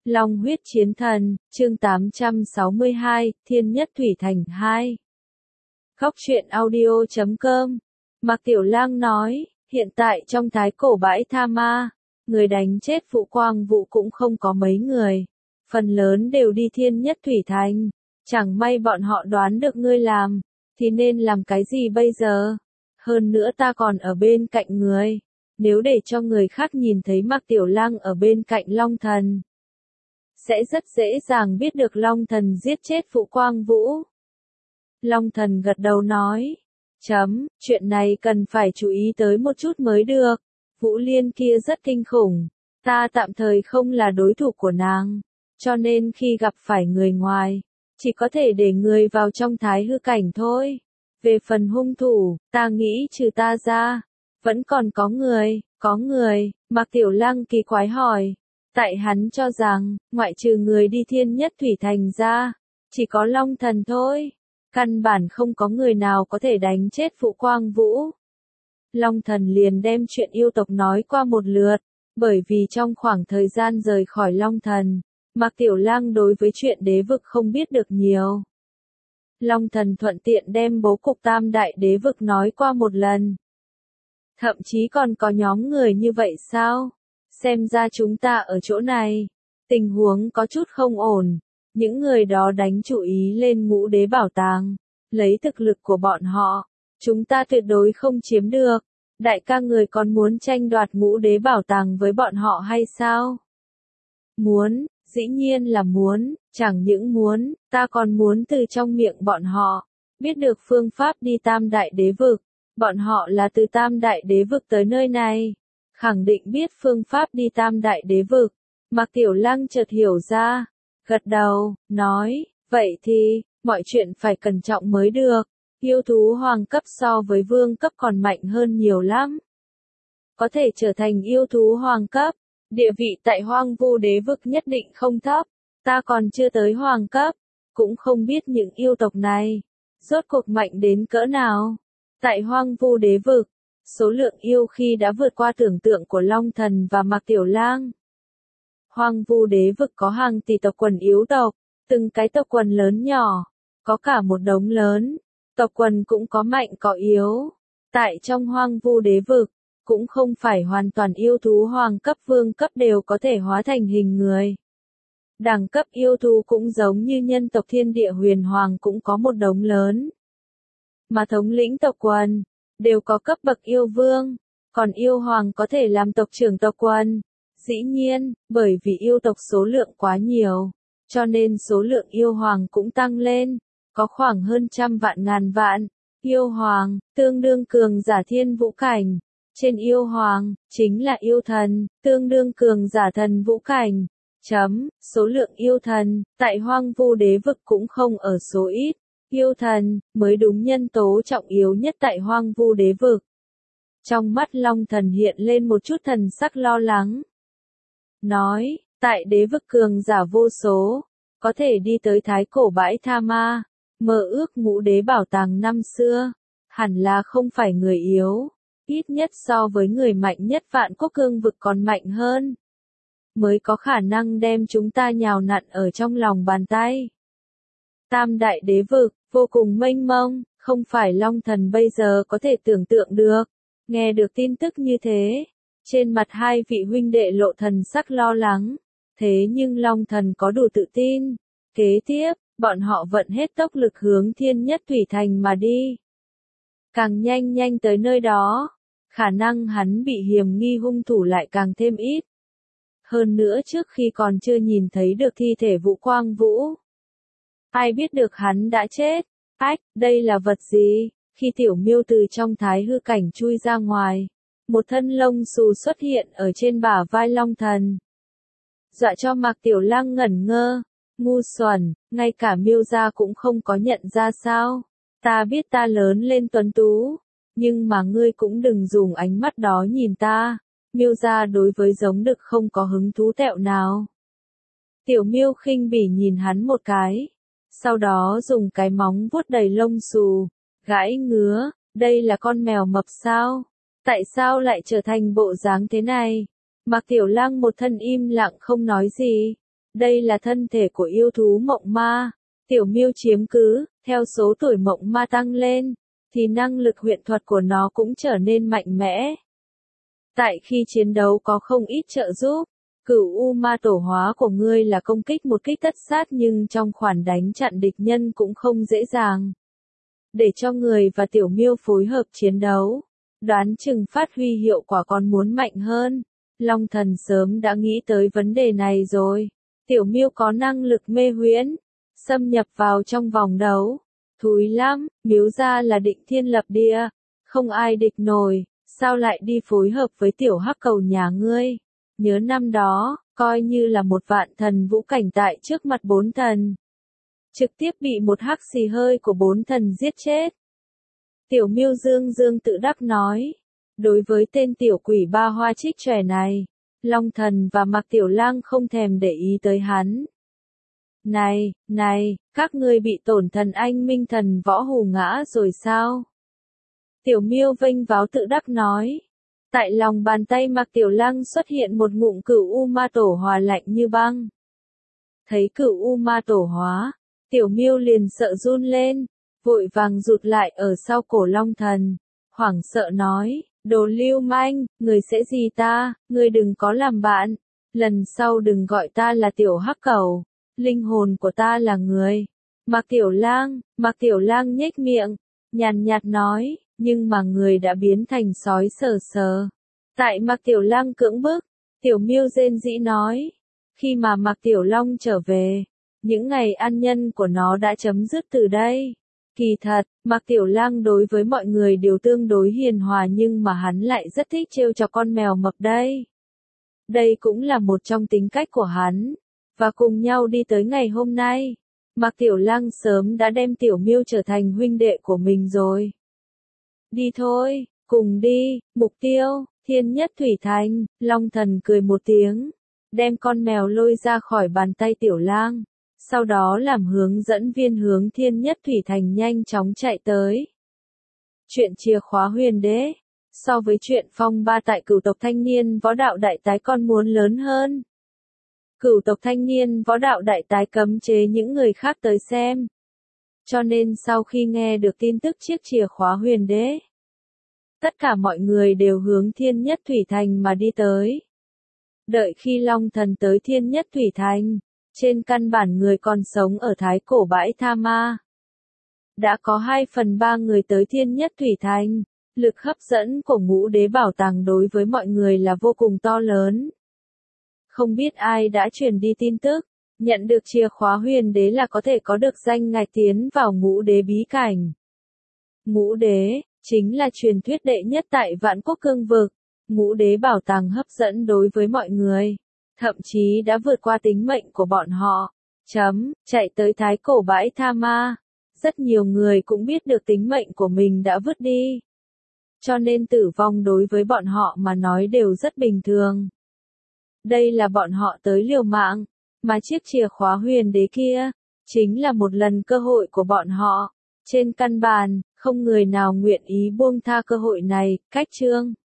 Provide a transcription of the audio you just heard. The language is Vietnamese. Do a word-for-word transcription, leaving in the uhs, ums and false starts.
Long huyết chiến thần, chương tám trăm sáu mươi hai, Thiên Nhất Thủy Thành hai. Góc truyện audio chấm com. Mạc Tiểu Lang nói, hiện tại trong thái cổ bãi Tha Ma, người đánh chết Phụ Quang Vũ cũng không có mấy người. Phần lớn đều đi Thiên Nhất Thủy Thành. Chẳng may bọn họ đoán được ngươi làm, thì nên làm cái gì bây giờ? Hơn nữa ta còn ở bên cạnh người. Nếu để cho người khác nhìn thấy Mạc Tiểu Lang ở bên cạnh Long Thần, sẽ rất dễ dàng biết được Long Thần giết chết Phụ Quang Vũ. Long Thần gật đầu nói, chấm, chuyện này cần phải chú ý tới một chút mới được. Vũ Liên kia rất kinh khủng, ta tạm thời không là đối thủ của nàng, cho nên khi gặp phải người ngoài, chỉ có thể để người vào trong thái hư cảnh thôi. Về phần hung thủ, ta nghĩ trừ ta ra, vẫn còn có người, có người, Mạc Tiểu Lang kỳ quái hỏi. Tại hắn cho rằng, ngoại trừ người đi Thiên Nhất Thủy Thành ra, chỉ có Long Thần thôi. Căn bản không có người nào có thể đánh chết Phụ Quang Vũ. Long Thần liền đem chuyện yêu tộc nói qua một lượt, bởi vì trong khoảng thời gian rời khỏi Long Thần, Mạc Tiểu Lang đối với chuyện đế vực không biết được nhiều. Long Thần thuận tiện đem bố cục tam đại đế vực nói qua một lần. Thậm chí còn có nhóm người như vậy sao? Xem ra chúng ta ở chỗ này, tình huống có chút không ổn. Những người đó đánh chủ ý lên ngũ đế bảo tàng, lấy thực lực của bọn họ, chúng ta tuyệt đối không chiếm được. Đại ca người còn muốn tranh đoạt ngũ đế bảo tàng với bọn họ hay sao? Muốn, dĩ nhiên là muốn, chẳng những muốn, ta còn muốn từ trong miệng bọn họ, biết được phương pháp đi tam đại đế vực. Bọn họ là từ tam đại đế vực tới nơi này, khẳng định biết phương pháp đi tam đại đế vực. Mạc Tiểu Lang chợt hiểu ra, gật đầu, nói, vậy thì, mọi chuyện phải cẩn trọng mới được. Yêu thú hoàng cấp so với vương cấp còn mạnh hơn nhiều lắm. Có thể trở thành yêu thú hoàng cấp, địa vị tại Hoang Vu đế vực nhất định không thấp. Ta còn chưa tới hoàng cấp, cũng không biết những yêu tộc này rốt cuộc mạnh đến cỡ nào. Tại Hoang Vu đế vực, số lượng yêu khi đã vượt qua tưởng tượng của Long Thần và Mạc Tiểu Lang. Hoang Vu đế vực có hàng tỷ tộc quần yếu tộc, từng cái tộc quần lớn nhỏ, có cả một đống lớn, tộc quần cũng có mạnh có yếu. Tại trong Hoang Vu đế vực, cũng không phải hoàn toàn yêu thú hoàng cấp vương cấp đều có thể hóa thành hình người. Đẳng cấp yêu thú cũng giống như nhân tộc Thiên Địa Huyền Hoàng cũng có một đống lớn. Mà thống lĩnh tộc quần, đều có cấp bậc yêu vương, còn yêu hoàng có thể làm tộc trưởng tộc quần. Dĩ nhiên, bởi vì yêu tộc số lượng quá nhiều, cho nên số lượng yêu hoàng cũng tăng lên, có khoảng hơn trăm vạn ngàn vạn. Yêu hoàng, tương đương cường giả thiên vũ cảnh. Trên yêu hoàng, chính là yêu thần, tương đương cường giả thần vũ cảnh. Chấm, số lượng yêu thần, tại Hoang Vu đế vực cũng không ở số ít. Yêu thần, mới đúng nhân tố trọng yếu nhất tại Hoang Vu đế vực. Trong mắt Long Thần hiện lên một chút thần sắc lo lắng. Nói, tại đế vực cường giả vô số, có thể đi tới thái cổ bãi Tha Ma, mơ ước ngũ đế bảo tàng năm xưa, hẳn là không phải người yếu, ít nhất so với người mạnh nhất Vạn Quốc cương vực còn mạnh hơn, mới có khả năng đem chúng ta nhào nặn ở trong lòng bàn tay. Tam đại đế vực, vô cùng mênh mông, không phải Long Thần bây giờ có thể tưởng tượng được. Nghe được tin tức như thế, trên mặt hai vị huynh đệ lộ thần sắc lo lắng. Thế nhưng Long Thần có đủ tự tin. Kế tiếp, bọn họ vận hết tốc lực hướng Thiên Nhất Thủy Thành mà đi. Càng nhanh nhanh tới nơi đó, khả năng hắn bị hiểm nghi hung thủ lại càng thêm ít. Hơn nữa trước khi còn chưa nhìn thấy được thi thể Vũ Quang Vũ, ai biết được hắn đã chết. Ách, đây là vật gì? Khi Tiểu Miêu từ trong thái hư cảnh chui ra ngoài, một thân lông xù xuất hiện ở trên bả vai Long Thần. Dọa cho Mạc Tiểu Lang ngẩn ngơ, ngu xuẩn, ngay cả Miêu gia cũng không có nhận ra sao? Ta biết ta lớn lên tuấn tú, nhưng mà ngươi cũng đừng dùng ánh mắt đó nhìn ta. Miêu gia đối với giống đực không có hứng thú tẹo nào. Tiểu Miêu khinh bỉ nhìn hắn một cái, sau đó dùng cái móng vuốt đầy lông xù, gãi ngứa, đây là con mèo mập sao? Tại sao lại trở thành bộ dáng thế này? Mạc Tiểu Lang một thân im lặng không nói gì. Đây là thân thể của yêu thú mộng ma. Tiểu Miêu chiếm cứ, theo số tuổi mộng ma tăng lên, thì năng lực huyễn thuật của nó cũng trở nên mạnh mẽ. Tại khi chiến đấu có không ít trợ giúp. Cửu U Ma Tổ hóa của ngươi là công kích một kích tất sát nhưng trong khoản đánh chặn địch nhân cũng không dễ dàng. Để cho người và Tiểu Miêu phối hợp chiến đấu, đoán chừng phát huy hiệu quả còn muốn mạnh hơn. Long Thần sớm đã nghĩ tới vấn đề này rồi. Tiểu Miêu có năng lực mê huyễn, xâm nhập vào trong vòng đấu. Thúi lắm, Miếu gia là định thiên lập địa, không ai địch nổi, sao lại đi phối hợp với tiểu hắc cầu nhà ngươi? Nhớ năm đó, coi như là một vạn thần vũ cảnh tại trước mặt bốn thần. Trực tiếp bị một hắc xì hơi của bốn thần giết chết. Tiểu Miêu dương dương tự đắc nói. Đối với tên tiểu quỷ ba hoa trích trẻ này, Long Thần và Mạc Tiểu Lang không thèm để ý tới hắn. Này, này, các ngươi bị tổn thần anh minh thần võ hù ngã rồi sao? Tiểu Miêu vênh váo tự đắc nói. Tại lòng bàn tay Mạc Tiểu Lang xuất hiện một ngụm cửu U Ma Tổ hóa lạnh như băng. Thấy cửu U Ma Tổ hóa, Tiểu Miêu liền sợ run lên, vội vàng rụt lại ở sau cổ Long Thần, hoảng sợ nói, đồ lưu manh, người sẽ gì ta, người đừng có làm bạn, lần sau đừng gọi ta là tiểu hắc cầu, linh hồn của ta là người. Mạc Tiểu Lang, Mạc Tiểu Lang nhếch miệng, nhàn nhạt nói, nhưng mà người đã biến thành sói sờ sờ. Tại Mạc Tiểu Lang cưỡng bức, Tiểu Miêu rên rỉ nói, khi mà Mạc Tiểu Long trở về, những ngày an nhân của nó đã chấm dứt từ đây. Kỳ thật, Mạc Tiểu Lang đối với mọi người đều tương đối hiền hòa nhưng mà hắn lại rất thích trêu cho con mèo mập đây. Đây cũng là một trong tính cách của hắn. Và cùng nhau đi tới ngày hôm nay, Mạc Tiểu Lang sớm đã đem Tiểu Miêu trở thành huynh đệ của mình rồi. Đi thôi, cùng đi, mục tiêu, Thiên Nhất Thủy Thành. Long Thần cười một tiếng, đem con mèo lôi ra khỏi bàn tay Tiểu Lang. Sau đó làm hướng dẫn viên hướng Thiên Nhất Thủy Thành nhanh chóng chạy tới. Chuyện chìa khóa huyền đế. So với chuyện phong ba tại cửu tộc thanh niên võ đạo đại tái còn muốn lớn hơn. Cửu tộc thanh niên võ đạo đại tái cấm chế những người khác tới xem. Cho nên sau khi nghe được tin tức chiếc chìa khóa huyền đế, tất cả mọi người đều hướng Thiên Nhất Thủy Thành mà đi tới. Đợi khi Long Thần tới Thiên Nhất Thủy Thành, trên căn bản người còn sống ở thái cổ bãi Tha Ma. Đã có hai phần ba người tới Thiên Nhất Thủy Thành, lực hấp dẫn của ngũ đế bảo tàng đối với mọi người là vô cùng to lớn. Không biết ai đã truyền đi tin tức, nhận được chìa khóa huyền đế là có thể có được danh ngạch tiến vào ngũ đế bí cảnh. Ngũ đế, chính là truyền thuyết đệ nhất tại vạn quốc cương vực, ngũ đế bảo tàng hấp dẫn đối với mọi người. Thậm chí đã vượt qua tính mệnh của bọn họ. Chấm, chạy tới thái cổ bãi Tha Ma. Rất nhiều người cũng biết được tính mệnh của mình đã vứt đi. Cho nên tử vong đối với bọn họ mà nói đều rất bình thường. Đây là bọn họ tới liều mạng, mà chiếc chìa khóa huyền đế kia, chính là một lần cơ hội của bọn họ. Trên căn bản, không người nào nguyện ý buông tha cơ hội này. Cách chương